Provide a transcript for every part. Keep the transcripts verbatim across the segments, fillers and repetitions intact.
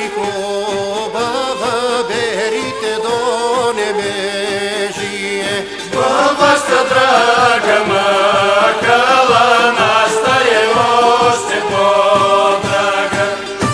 и хубава, берите до небежие. Във вашата драга махала настае още по-драга.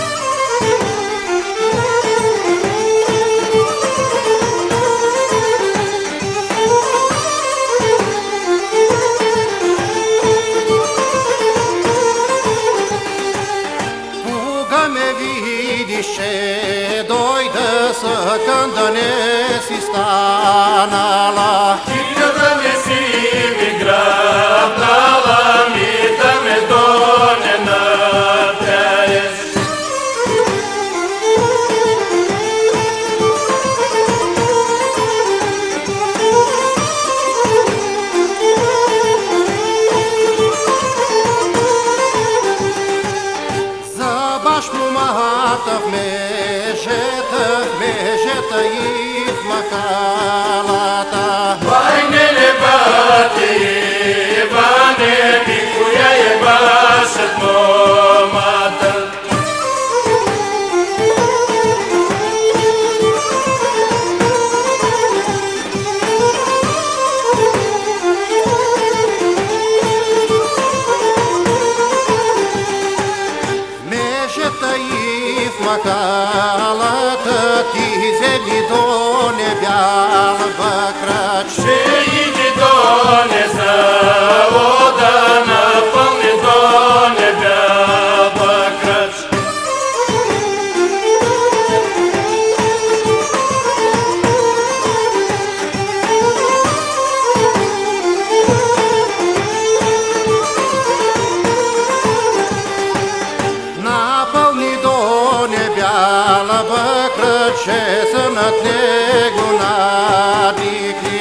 Кога ме видиш, ще дойда, съкън да не си станала. Ти да не си ми грабнала, ми да ме доне напяеш. За баш момата в межета, в межета и в махалата. Вайне не бате, Иване, ми коя е башът момата. Межета и в махалата, ти вземи до небял бакрач. Ще иди доне завода, напълни до небя бакрач. Напълни до небяла бакрач, ще са над него надихли.